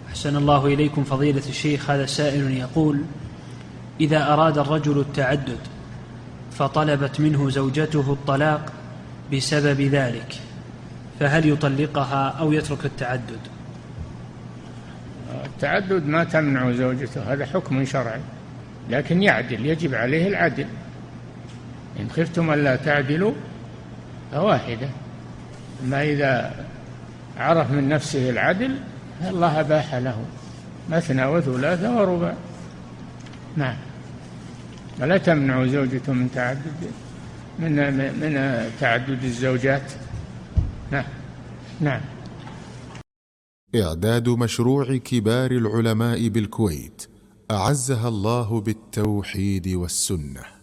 أحسن الله إليكم فضيلة الشيخ. هذا سائل يقول: إذا أراد الرجل التعدد فطلبت منه زوجته الطلاق بسبب ذلك، فهل يطلقها أو يترك التعدد؟ التعدد ما تمنع زوجته، هذا حكم شرعي، لكن يعدل، يجب عليه العدل. إن خفتم ألا تعدلوا فواحدة. أما إذا عرف من نفسه العدل الله أباح له مثنى وثلاث ورباع. نعم. ولا تمنع زوجته من تعدد الزوجات. نعم. نعم. إعداد مشروع كبار العلماء بالكويت أعزها الله بالتوحيد والسنة.